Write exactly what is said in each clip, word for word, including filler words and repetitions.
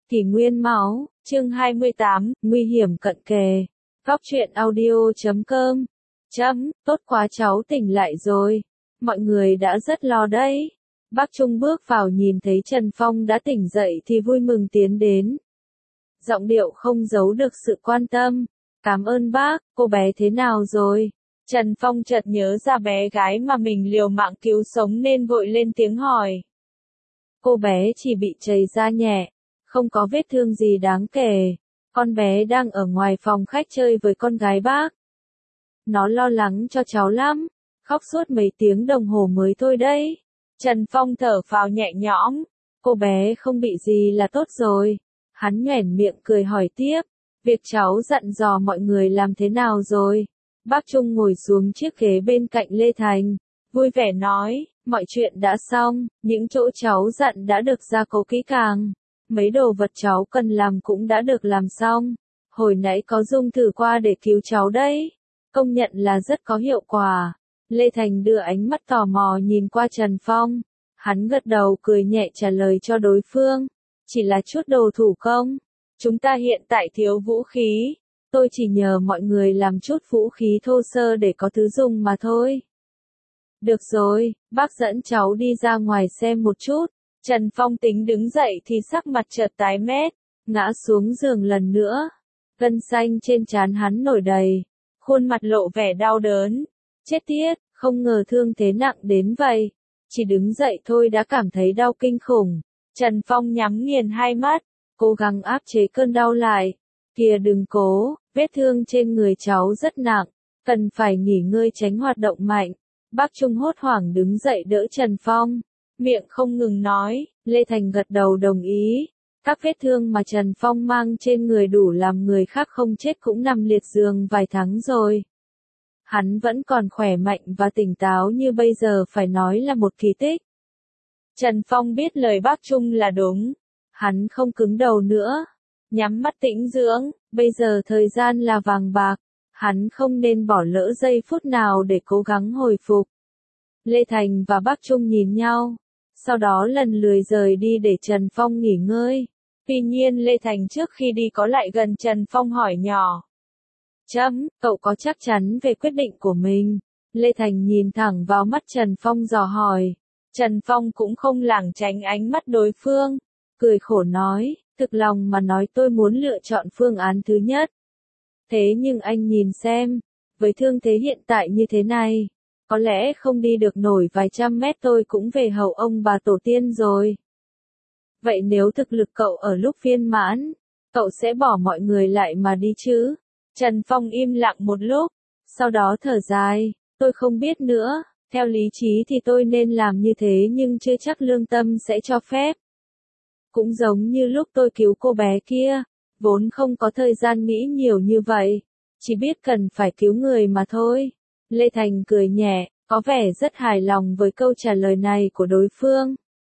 Kỷ nguyên máu, chương hai mươi tám, nguy hiểm cận kề. Góc truyện audio chấm com. Chấm, tốt quá cháu tỉnh lại rồi. Mọi người đã rất lo đấy. Bác Trung bước vào nhìn thấy Trần Phong đã tỉnh dậy thì vui mừng tiến đến. Giọng điệu không giấu được sự quan tâm. Cảm ơn bác, cô bé thế nào rồi? Trần Phong chợt nhớ ra bé gái mà mình liều mạng cứu sống nên vội lên tiếng hỏi. Cô bé chỉ bị trầy da nhẹ, không có vết thương gì đáng kể. Con bé đang ở ngoài phòng khách chơi với con gái bác. Nó lo lắng cho cháu lắm, khóc suốt mấy tiếng đồng hồ mới thôi đấy. Trần Phong thở phào nhẹ nhõm, cô bé không bị gì là tốt rồi. Hắn nhoẻn miệng cười hỏi tiếp, việc cháu dặn dò mọi người làm thế nào rồi? Bác Trung ngồi xuống chiếc ghế bên cạnh Lê Thành, vui vẻ nói, mọi chuyện đã xong, những chỗ cháu dặn đã được gia cố kỹ càng. Mấy đồ vật cháu cần làm cũng đã được làm xong. Hồi nãy có dùng thử qua để cứu cháu đấy. Công nhận là rất có hiệu quả. Lê Thành đưa ánh mắt tò mò nhìn qua Trần Phong. Hắn gật đầu cười nhẹ trả lời cho đối phương. Chỉ là chút đồ thủ công. Chúng ta hiện tại thiếu vũ khí. Tôi chỉ nhờ mọi người làm chút vũ khí thô sơ để có thứ dùng mà thôi. Được rồi, bác dẫn cháu đi ra ngoài xem một chút. Trần Phong tính đứng dậy thì sắc mặt chợt tái mét, ngã xuống giường lần nữa. Gân xanh trên trán hắn nổi đầy, khuôn mặt lộ vẻ đau đớn. Chết tiết, không ngờ thương thế nặng đến vậy. Chỉ đứng dậy thôi đã cảm thấy đau kinh khủng. Trần Phong nhắm nghiền hai mắt, cố gắng áp chế cơn đau lại. Kìa đừng cố, vết thương trên người cháu rất nặng, cần phải nghỉ ngơi tránh hoạt động mạnh. Bác Trung hốt hoảng đứng dậy đỡ Trần Phong. Miệng không ngừng nói, Lê Thành gật đầu đồng ý. Các vết thương mà Trần Phong mang trên người đủ làm người khác không chết cũng nằm liệt giường vài tháng rồi. Hắn vẫn còn khỏe mạnh và tỉnh táo như bây giờ phải nói là một kỳ tích. Trần Phong biết lời bác Trung là đúng. Hắn không cứng đầu nữa. Nhắm mắt tĩnh dưỡng, bây giờ thời gian là vàng bạc. Hắn không nên bỏ lỡ giây phút nào để cố gắng hồi phục. Lê Thành và bác Trung nhìn nhau. Sau đó lần lười rời đi để Trần Phong nghỉ ngơi. Tuy nhiên Lê Thành trước khi đi có lại gần Trần Phong hỏi nhỏ. Chấm, cậu có chắc chắn về quyết định của mình? Lê Thành nhìn thẳng vào mắt Trần Phong dò hỏi. Trần Phong cũng không lảng tránh ánh mắt đối phương. Cười khổ nói, thực lòng mà nói tôi muốn lựa chọn phương án thứ nhất. Thế nhưng anh nhìn xem, với thương thế hiện tại như thế này. Có lẽ không đi được nổi vài trăm mét tôi cũng về hậu ông bà tổ tiên rồi. Vậy nếu thực lực cậu ở lúc viên mãn, cậu sẽ bỏ mọi người lại mà đi chứ? Trần Phong im lặng một lúc, sau đó thở dài, tôi không biết nữa, theo lý trí thì tôi nên làm như thế nhưng chưa chắc lương tâm sẽ cho phép. Cũng giống như lúc tôi cứu cô bé kia, vốn không có thời gian nghĩ nhiều như vậy, chỉ biết cần phải cứu người mà thôi. Lê Thành cười nhẹ, có vẻ rất hài lòng với câu trả lời này của đối phương.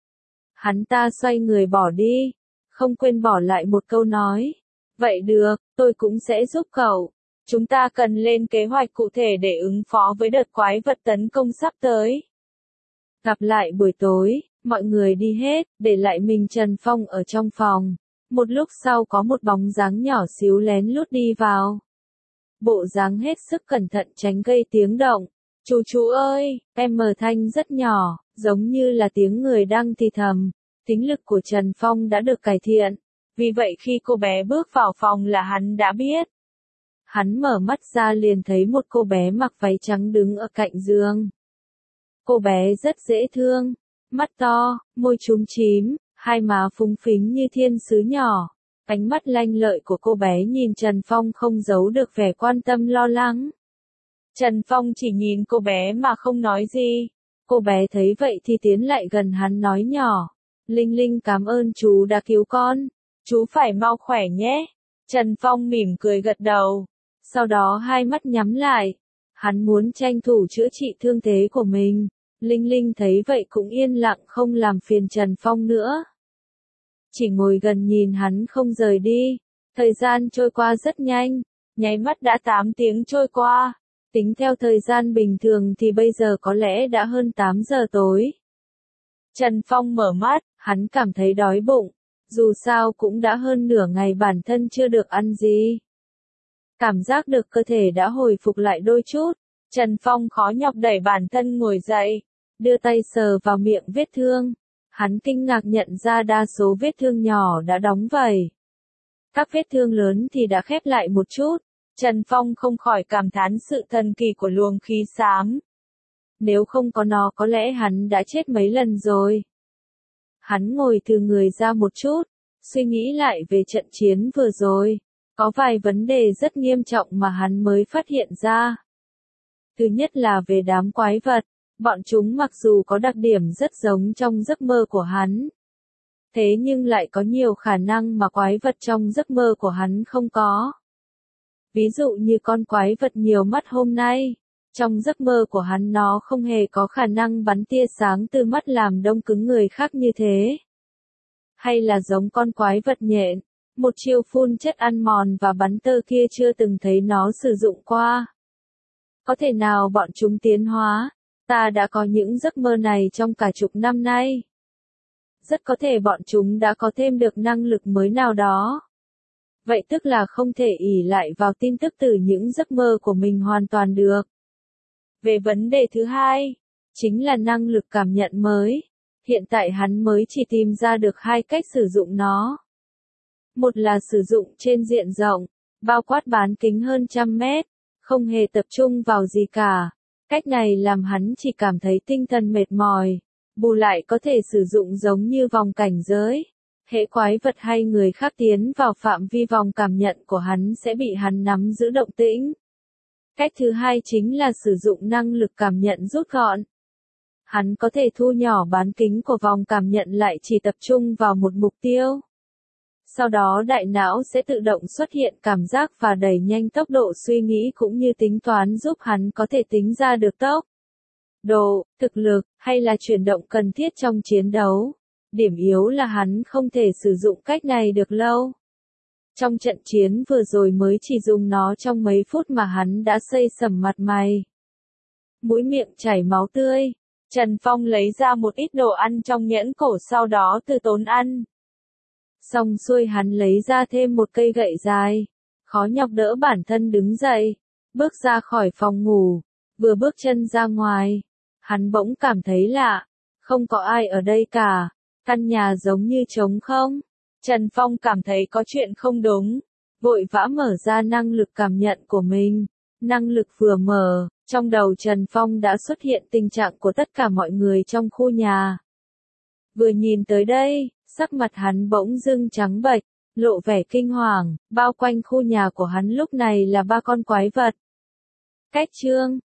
Hắn ta xoay người bỏ đi, không quên bỏ lại một câu nói. Vậy được, tôi cũng sẽ giúp cậu. Chúng ta cần lên kế hoạch cụ thể để ứng phó với đợt quái vật tấn công sắp tới. Gặp lại buổi tối, mọi người đi hết, để lại mình Trần Phong ở trong phòng. Một lúc sau có một bóng dáng nhỏ xíu lén lút đi vào. Bộ dáng hết sức cẩn thận tránh gây tiếng động. Chú chú ơi, em mờ thanh rất nhỏ, giống như là tiếng người đang thì thầm. Tính lực của Trần Phong đã được cải thiện. Vì vậy khi cô bé bước vào phòng là hắn đã biết. Hắn mở mắt ra liền thấy một cô bé mặc váy trắng đứng ở cạnh giường. Cô bé rất dễ thương, mắt to, môi chúm chím, hai má phúng phính như thiên sứ nhỏ. Ánh mắt lanh lợi của cô bé nhìn Trần Phong không giấu được vẻ quan tâm lo lắng. Trần Phong chỉ nhìn cô bé mà không nói gì. Cô bé thấy vậy thì tiến lại gần hắn nói nhỏ. Linh Linh cảm ơn chú đã cứu con. Chú phải mau khỏe nhé. Trần Phong mỉm cười gật đầu. Sau đó hai mắt nhắm lại. Hắn muốn tranh thủ chữa trị thương thế của mình. Linh Linh thấy vậy cũng yên lặng không làm phiền Trần Phong nữa. Chỉ ngồi gần nhìn hắn không rời đi. Thời gian trôi qua rất nhanh. Nháy mắt đã tám tiếng trôi qua. Tính theo thời gian bình thường thì bây giờ có lẽ đã hơn tám giờ tối. Trần Phong mở mắt, hắn cảm thấy đói bụng. Dù sao cũng đã hơn nửa ngày bản thân chưa được ăn gì. Cảm giác được cơ thể đã hồi phục lại đôi chút, Trần Phong khó nhọc đẩy bản thân ngồi dậy, đưa tay sờ vào miệng vết thương. Hắn kinh ngạc nhận ra đa số vết thương nhỏ đã đóng vảy. Các vết thương lớn thì đã khép lại một chút. Trần Phong không khỏi cảm thán sự thần kỳ của luồng khí xám. Nếu không có nó có lẽ hắn đã chết mấy lần rồi. Hắn ngồi từ người ra một chút, suy nghĩ lại về trận chiến vừa rồi. Có vài vấn đề rất nghiêm trọng mà hắn mới phát hiện ra. Thứ nhất là về đám quái vật. Bọn chúng mặc dù có đặc điểm rất giống trong giấc mơ của hắn. Thế nhưng lại có nhiều khả năng mà quái vật trong giấc mơ của hắn không có. Ví dụ như con quái vật nhiều mắt hôm nay. Trong giấc mơ của hắn nó không hề có khả năng bắn tia sáng từ mắt làm đông cứng người khác như thế. Hay là giống con quái vật nhện, một chiêu phun chất ăn mòn và bắn tơ kia chưa từng thấy nó sử dụng qua. Có thể nào bọn chúng tiến hóa? Ta đã có những giấc mơ này trong cả chục năm nay. Rất có thể bọn chúng đã có thêm được năng lực mới nào đó. Vậy tức là không thể ỷ lại vào tin tức từ những giấc mơ của mình hoàn toàn được. Về vấn đề thứ hai, chính là năng lực cảm nhận mới. Hiện tại hắn mới chỉ tìm ra được hai cách sử dụng nó. Một là sử dụng trên diện rộng, bao quát bán kính hơn trăm mét, không hề tập trung vào gì cả. Cách này làm hắn chỉ cảm thấy tinh thần mệt mỏi, bù lại có thể sử dụng giống như vòng cảnh giới. Hễ quái vật hay người khác tiến vào phạm vi vòng cảm nhận của hắn sẽ bị hắn nắm giữ động tĩnh. Cách thứ hai chính là sử dụng năng lực cảm nhận rút gọn. Hắn có thể thu nhỏ bán kính của vòng cảm nhận lại chỉ tập trung vào một mục tiêu. Sau đó đại não sẽ tự động xuất hiện cảm giác và đẩy nhanh tốc độ suy nghĩ cũng như tính toán giúp hắn có thể tính ra được tốc độ, thực lực, hay là chuyển động cần thiết trong chiến đấu. Điểm yếu là hắn không thể sử dụng cách này được lâu. Trong trận chiến vừa rồi mới chỉ dùng nó trong mấy phút mà hắn đã xây sẩm mặt mày. Mũi miệng chảy máu tươi, Trần Phong lấy ra một ít đồ ăn trong nhẫn cổ sau đó từ tốn ăn. Xong xuôi hắn lấy ra thêm một cây gậy dài, khó nhọc đỡ bản thân đứng dậy, bước ra khỏi phòng ngủ, vừa bước chân ra ngoài, hắn bỗng cảm thấy lạ, không có ai ở đây cả, căn nhà giống như trống không. Trần Phong cảm thấy có chuyện không đúng, vội vã mở ra năng lực cảm nhận của mình. Năng lực vừa mở, trong đầu Trần Phong đã xuất hiện tình trạng của tất cả mọi người trong khu nhà. Vừa nhìn tới đây, sắc mặt hắn bỗng dưng trắng bệch, lộ vẻ kinh hoàng, bao quanh khu nhà của hắn lúc này là ba con quái vật. Cách chương